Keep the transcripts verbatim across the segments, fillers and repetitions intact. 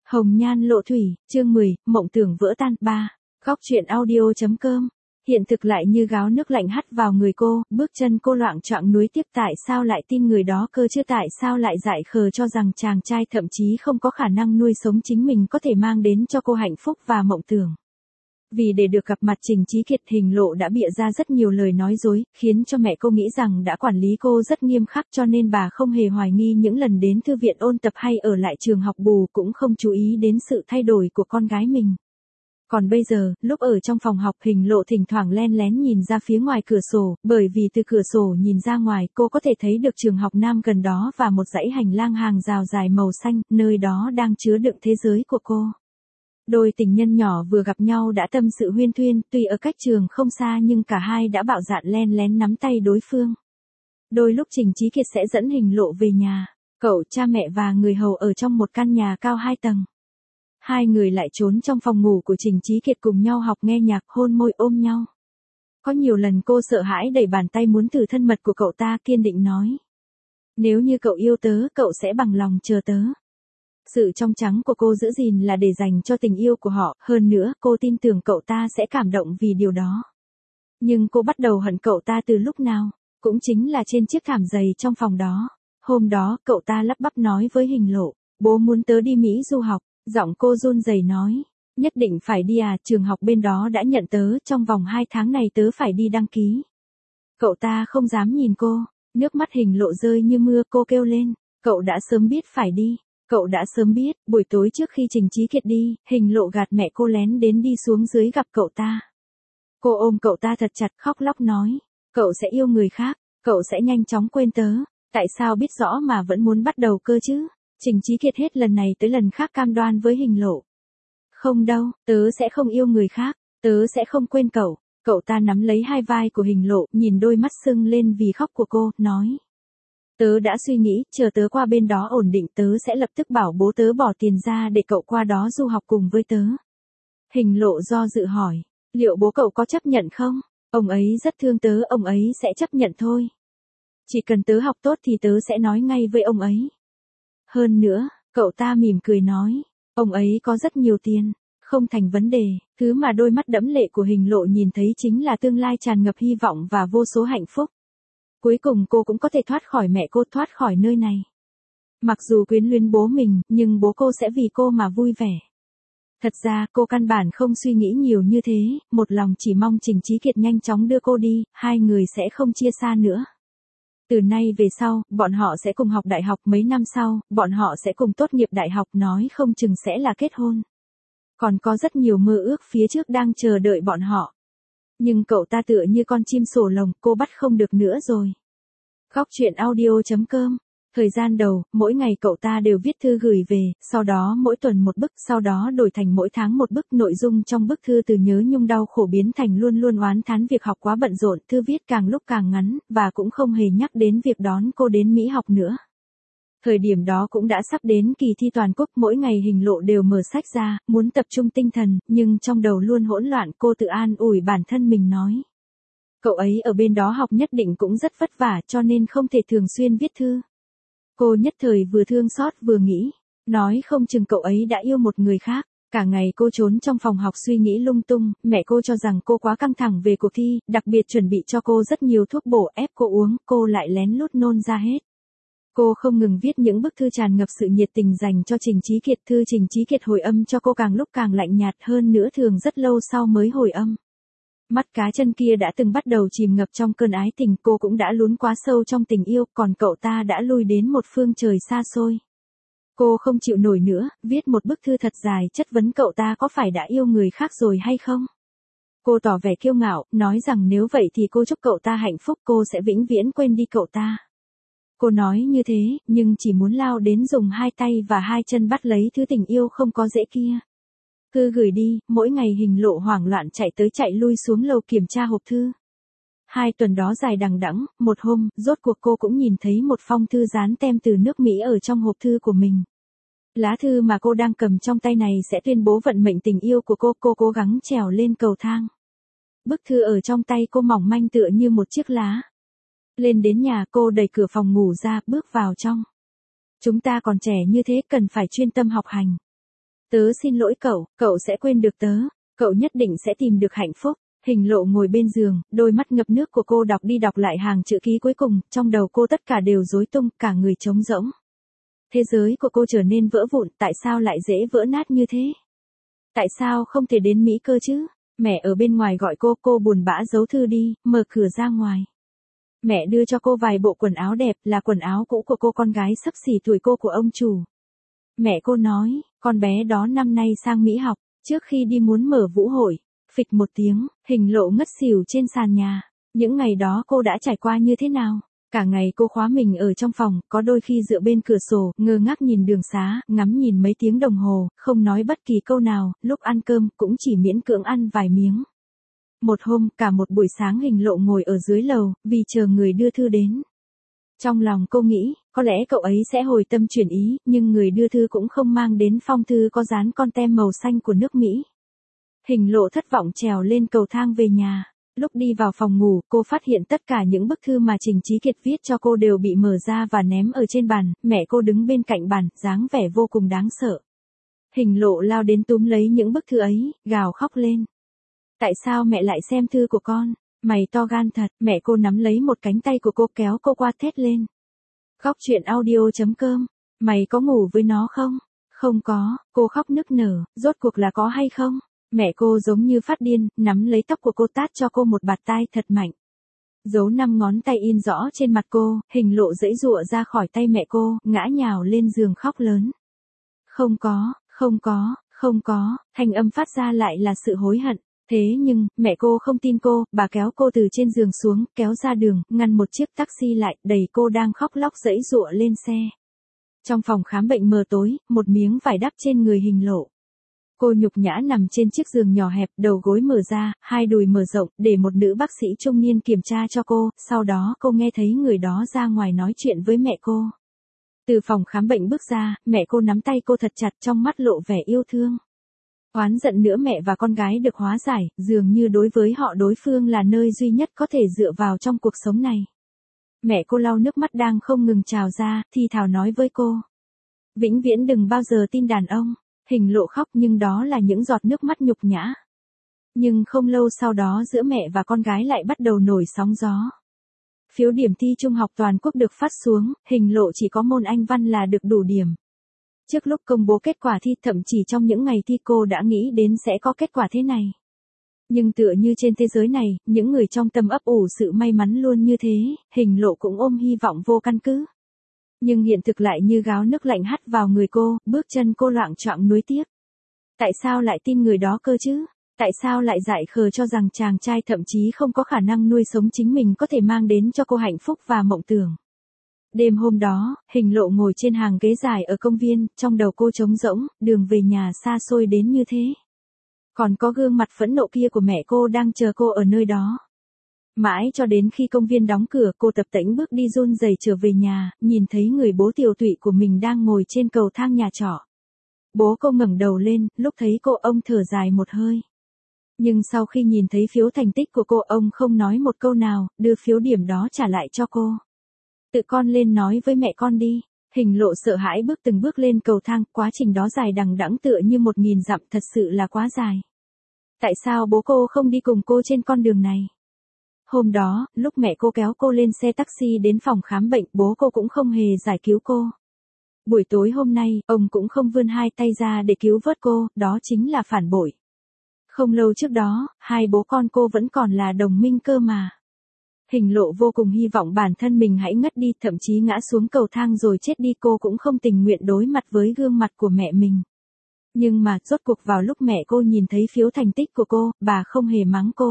Hồng nhan lộ thủy, chương mười, mộng tưởng vỡ tan, ba. Góc truyện audio.com. Hiện thực lại như gáo nước lạnh hắt vào người cô, bước chân cô loạng choạng nuối tiếc tại sao lại tin người đó cơ chứ, tại sao lại dại khờ cho rằng chàng trai thậm chí không có khả năng nuôi sống chính mình có thể mang đến cho cô hạnh phúc và mộng tưởng. Vì để được gặp mặt Trình Chí Kiệt, Hình Lộ đã bịa ra rất nhiều lời nói dối, khiến cho mẹ cô nghĩ rằng đã quản lý cô rất nghiêm khắc, cho nên bà không hề hoài nghi những lần đến thư viện ôn tập hay ở lại trường học bù, cũng không chú ý đến sự thay đổi của con gái mình. Còn bây giờ, lúc ở trong phòng học, Hình Lộ thỉnh thoảng len lén nhìn ra phía ngoài cửa sổ, bởi vì từ cửa sổ nhìn ra ngoài cô có thể thấy được trường học nam gần đó và một dãy hành lang hàng rào dài màu xanh, nơi đó đang chứa đựng thế giới của cô. Đôi tình nhân nhỏ vừa gặp nhau đã tâm sự huyên thuyên, tuy ở cách trường không xa nhưng cả hai đã bạo dạn len lén nắm tay đối phương. Đôi lúc Trình Chí Kiệt sẽ dẫn Hình Lộ về nhà, cậu, cha mẹ và người hầu ở trong một căn nhà cao hai tầng. Hai người lại trốn trong phòng ngủ của Trình Chí Kiệt cùng nhau học nghe nhạc, hôn môi ôm nhau. Có nhiều lần cô sợ hãi đẩy bàn tay muốn thử thân mật của cậu ta, kiên định nói: nếu như cậu yêu tớ, cậu sẽ bằng lòng chờ tớ. Sự trong trắng của cô giữ gìn là để dành cho tình yêu của họ, hơn nữa cô tin tưởng cậu ta sẽ cảm động vì điều đó. Nhưng cô bắt đầu hận cậu ta từ lúc nào? Cũng chính là trên chiếc thảm dày trong phòng đó. Hôm đó, cậu ta lắp bắp nói với Hình Lộ: bố muốn tớ đi Mỹ du học. Giọng cô run rẩy nói: nhất định phải đi à, trường học bên đó đã nhận tớ, trong vòng hai tháng này tớ phải đi đăng ký. Cậu ta không dám nhìn cô, nước mắt Hình Lộ rơi như mưa, cô kêu lên: cậu đã sớm biết phải đi. Cậu đã sớm biết. Buổi tối trước khi Trình Chí Kiệt đi, Hình Lộ gạt mẹ cô lén đến đi xuống dưới gặp cậu ta. Cô ôm cậu ta thật chặt, khóc lóc nói: cậu sẽ yêu người khác, cậu sẽ nhanh chóng quên tớ. Tại sao biết rõ mà vẫn muốn bắt đầu cơ chứ? Trình Chí Kiệt hết lần này tới lần khác cam đoan với Hình Lộ: không đâu, tớ sẽ không yêu người khác, tớ sẽ không quên cậu. Cậu ta nắm lấy hai vai của Hình Lộ, nhìn đôi mắt sưng lên vì khóc của cô, nói: tớ đã suy nghĩ, chờ tớ qua bên đó ổn định tớ sẽ lập tức bảo bố tớ bỏ tiền ra để cậu qua đó du học cùng với tớ. Hình Lộ do dự hỏi: liệu bố cậu có chấp nhận không? Ông ấy rất thương tớ, ông ấy sẽ chấp nhận thôi. Chỉ cần tớ học tốt thì tớ sẽ nói ngay với ông ấy. Hơn nữa, cậu ta mỉm cười nói, ông ấy có rất nhiều tiền, không thành vấn đề. Thứ mà đôi mắt đẫm lệ của Hình Lộ nhìn thấy chính là tương lai tràn ngập hy vọng và vô số hạnh phúc. Cuối cùng cô cũng có thể thoát khỏi mẹ cô, thoát khỏi nơi này. Mặc dù quyến luyến bố mình, nhưng bố cô sẽ vì cô mà vui vẻ. Thật ra, cô căn bản không suy nghĩ nhiều như thế, một lòng chỉ mong Trình Chí Kiệt nhanh chóng đưa cô đi, hai người sẽ không chia xa nữa. Từ nay về sau, bọn họ sẽ cùng học đại học, mấy năm sau, bọn họ sẽ cùng tốt nghiệp đại học, nói không chừng sẽ là kết hôn. Còn có rất nhiều mơ ước phía trước đang chờ đợi bọn họ. Nhưng cậu ta tựa như con chim sổ lồng, cô bắt không được nữa rồi. Góc truyện audio.com. Thời gian đầu, mỗi ngày cậu ta đều viết thư gửi về, sau đó mỗi tuần một bức, sau đó đổi thành mỗi tháng một bức. Nội dung trong bức thư từ nhớ nhung đau khổ biến thành luôn luôn oán thán việc học quá bận rộn, thư viết càng lúc càng ngắn, và cũng không hề nhắc đến việc đón cô đến Mỹ học nữa. Thời điểm đó cũng đã sắp đến kỳ thi toàn quốc, mỗi ngày Hình Lộ đều mở sách ra, muốn tập trung tinh thần, nhưng trong đầu luôn hỗn loạn. Cô tự an ủi bản thân mình nói: cậu ấy ở bên đó học nhất định cũng rất vất vả, cho nên không thể thường xuyên viết thư. Cô nhất thời vừa thương xót vừa nghĩ, nói không chừng cậu ấy đã yêu một người khác. Cả ngày cô trốn trong phòng học suy nghĩ lung tung, mẹ cô cho rằng cô quá căng thẳng về cuộc thi, đặc biệt chuẩn bị cho cô rất nhiều thuốc bổ ép cô uống, cô lại lén lút nôn ra hết. Cô không ngừng viết những bức thư tràn ngập sự nhiệt tình dành cho Trình Chí Kiệt. Thư Trình Chí Kiệt hồi âm cho cô càng lúc càng lạnh nhạt hơn nữa, thường rất lâu sau mới hồi âm. Mắt cá chân kia đã từng bắt đầu chìm ngập trong cơn ái tình, cô cũng đã lún quá sâu trong tình yêu, còn cậu ta đã lui đến một phương trời xa xôi. Cô không chịu nổi nữa, viết một bức thư thật dài chất vấn cậu ta có phải đã yêu người khác rồi hay không. Cô tỏ vẻ kiêu ngạo, nói rằng nếu vậy thì cô chúc cậu ta hạnh phúc, cô sẽ vĩnh viễn quên đi cậu ta. Cô nói như thế, nhưng chỉ muốn lao đến dùng hai tay và hai chân bắt lấy thứ tình yêu không có dễ kia. Thư gửi đi, mỗi ngày Hình Lộ hoảng loạn chạy tới chạy lui xuống lầu kiểm tra hộp thư. Hai tuần đó dài đằng đẵng, một hôm, rốt cuộc cô cũng nhìn thấy một phong thư dán tem từ nước Mỹ ở trong hộp thư của mình. Lá thư mà cô đang cầm trong tay này sẽ tuyên bố vận mệnh tình yêu của cô, cô cố gắng trèo lên cầu thang. Bức thư ở trong tay cô mỏng manh tựa như một chiếc lá. Lên đến nhà, cô đẩy cửa phòng ngủ ra, bước vào trong. Chúng ta còn trẻ như thế, cần phải chuyên tâm học hành. Tớ xin lỗi cậu, cậu sẽ quên được tớ, cậu nhất định sẽ tìm được hạnh phúc. Hình Lộ ngồi bên giường, đôi mắt ngập nước của cô đọc đi đọc lại hàng chữ ký cuối cùng, trong đầu cô tất cả đều rối tung, cả người trống rỗng. Thế giới của cô trở nên vỡ vụn, tại sao lại dễ vỡ nát như thế? Tại sao không thể đến Mỹ cơ chứ? Mẹ ở bên ngoài gọi cô, cô buồn bã giấu thư đi, mở cửa ra ngoài. Mẹ đưa cho cô vài bộ quần áo đẹp, là quần áo cũ của cô con gái xấp xỉ tuổi cô của ông chủ. Mẹ cô nói, con bé đó năm nay sang Mỹ học, trước khi đi muốn mở vũ hội. Phịch một tiếng, Hình Lộ ngất xỉu trên sàn nhà. Những ngày đó cô đã trải qua như thế nào? Cả ngày cô khóa mình ở trong phòng, có đôi khi dựa bên cửa sổ, ngơ ngác nhìn đường xá, ngắm nhìn mấy tiếng đồng hồ, không nói bất kỳ câu nào, lúc ăn cơm cũng chỉ miễn cưỡng ăn vài miếng. Một hôm, cả một buổi sáng Hình Lộ ngồi ở dưới lầu, vì chờ người đưa thư đến. Trong lòng cô nghĩ, có lẽ cậu ấy sẽ hồi tâm chuyển ý, nhưng người đưa thư cũng không mang đến phong thư có dán con tem màu xanh của nước Mỹ. Hình Lộ thất vọng trèo lên cầu thang về nhà. Lúc đi vào phòng ngủ, cô phát hiện tất cả những bức thư mà Trình Chí Kiệt viết cho cô đều bị mở ra và ném ở trên bàn, mẹ cô đứng bên cạnh bàn, dáng vẻ vô cùng đáng sợ. Hình Lộ lao đến túm lấy những bức thư ấy, gào khóc lên. Tại sao mẹ lại xem thư của con? Mày to gan thật, mẹ cô nắm lấy một cánh tay của cô kéo cô qua thét lên. Khóc chuyện audio chấm com, mày có ngủ với nó không? Không có, cô khóc nức nở, rốt cuộc là có hay không? Mẹ cô giống như phát điên, nắm lấy tóc của cô tát cho cô một bạt tai thật mạnh. Dấu năm ngón tay in rõ trên mặt cô, Hình Lộ giãy giụa ra khỏi tay mẹ cô, ngã nhào lên giường khóc lớn. Không có, không có, không có, thanh âm phát ra lại là sự hối hận. Thế nhưng, mẹ cô không tin cô, bà kéo cô từ trên giường xuống, kéo ra đường, ngăn một chiếc taxi lại, đẩy cô đang khóc lóc giãy giụa lên xe. Trong phòng khám bệnh mờ tối, một miếng vải đắp trên người Hình Lộ. Cô nhục nhã nằm trên chiếc giường nhỏ hẹp, đầu gối mở ra, hai đùi mở rộng, để một nữ bác sĩ trung niên kiểm tra cho cô, sau đó cô nghe thấy người đó ra ngoài nói chuyện với mẹ cô. Từ phòng khám bệnh bước ra, mẹ cô nắm tay cô thật chặt, trong mắt lộ vẻ yêu thương. Oán giận nữa mẹ và con gái được hóa giải, dường như đối với họ đối phương là nơi duy nhất có thể dựa vào trong cuộc sống này. Mẹ cô lau nước mắt đang không ngừng trào ra, thì thào nói với cô. Vĩnh viễn đừng bao giờ tin đàn ông. Hình Lộ khóc nhưng đó là những giọt nước mắt nhục nhã. Nhưng không lâu sau đó giữa mẹ và con gái lại bắt đầu nổi sóng gió. Phiếu điểm thi trung học toàn quốc được phát xuống, Hình Lộ chỉ có môn Anh văn là được đủ điểm. Trước lúc công bố kết quả thi, thậm chí trong những ngày thi cô đã nghĩ đến sẽ có kết quả thế này. Nhưng tựa như trên thế giới này, những người trong tâm ấp ủ sự may mắn luôn như thế, Hình Lộ cũng ôm hy vọng vô căn cứ. Nhưng hiện thực lại như gáo nước lạnh hắt vào người cô, bước chân cô loạng choạng nuối tiếc. Tại sao lại tin người đó cơ chứ? Tại sao lại dại khờ cho rằng chàng trai thậm chí không có khả năng nuôi sống chính mình có thể mang đến cho cô hạnh phúc và mộng tưởng? Đêm hôm đó, Hình Lộ ngồi trên hàng ghế dài ở công viên, trong đầu cô trống rỗng, đường về nhà xa xôi đến như thế. Còn có gương mặt phẫn nộ kia của mẹ cô đang chờ cô ở nơi đó. Mãi cho đến khi công viên đóng cửa, cô tập tễnh bước đi run rẩy trở về nhà, nhìn thấy người bố tiều tụy của mình đang ngồi trên cầu thang nhà trọ. Bố cô ngẩng đầu lên, lúc thấy cô ông thở dài một hơi. Nhưng sau khi nhìn thấy phiếu thành tích của cô, ông không nói một câu nào, đưa phiếu điểm đó trả lại cho cô. Tự con lên nói với mẹ con đi. Hình Lộ sợ hãi bước từng bước lên cầu thang, quá trình đó dài đằng đẵng tựa như một nghìn dặm, thật sự là quá dài. Tại sao bố cô không đi cùng cô trên con đường này? Hôm đó, lúc mẹ cô kéo cô lên xe taxi đến phòng khám bệnh, bố cô cũng không hề giải cứu cô. Buổi tối hôm nay, ông cũng không vươn hai tay ra để cứu vớt cô, đó chính là phản bội. Không lâu trước đó, hai bố con cô vẫn còn là đồng minh cơ mà. Hình Lộ vô cùng hy vọng bản thân mình hãy ngất đi, thậm chí ngã xuống cầu thang rồi chết đi, cô cũng không tình nguyện đối mặt với gương mặt của mẹ mình. Nhưng mà, rốt cuộc vào lúc mẹ cô nhìn thấy phiếu thành tích của cô, bà không hề mắng cô.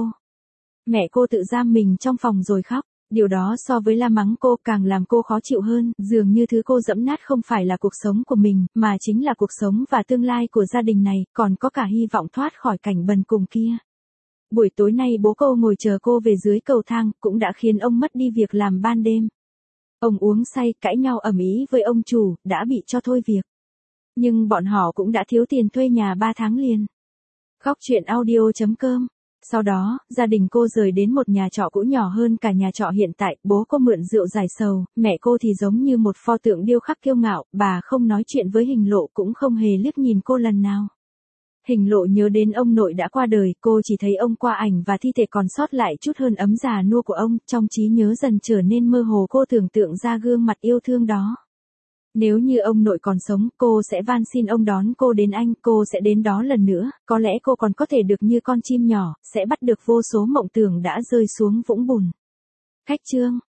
Mẹ cô tự giam mình trong phòng rồi khóc. Điều đó so với la mắng cô càng làm cô khó chịu hơn, dường như thứ cô dẫm nát không phải là cuộc sống của mình, mà chính là cuộc sống và tương lai của gia đình này, còn có cả hy vọng thoát khỏi cảnh bần cùng kia. Buổi tối nay bố cô ngồi chờ cô về dưới cầu thang, cũng đã khiến ông mất đi việc làm ban đêm. Ông uống say, cãi nhau ầm ĩ với ông chủ, đã bị cho thôi việc. Nhưng bọn họ cũng đã thiếu tiền thuê nhà ba tháng liền. Khóc chuyện audio chấm com Sau đó, gia đình cô rời đến một nhà trọ cũ nhỏ hơn cả nhà trọ hiện tại, bố cô mượn rượu giải sầu, mẹ cô thì giống như một pho tượng điêu khắc kiêu ngạo, bà không nói chuyện với Hình Lộ cũng không hề liếc nhìn cô lần nào. Hình Lộ nhớ đến ông nội đã qua đời, cô chỉ thấy ông qua ảnh và thi thể còn sót lại chút hơn ấm già nua của ông, trong trí nhớ dần trở nên mơ hồ, cô tưởng tượng ra gương mặt yêu thương đó. Nếu như ông nội còn sống, cô sẽ van xin ông đón cô đến Anh, cô sẽ đến đó lần nữa, có lẽ cô còn có thể được như con chim nhỏ, sẽ bắt được vô số mộng tưởng đã rơi xuống vũng bùn. Khách chương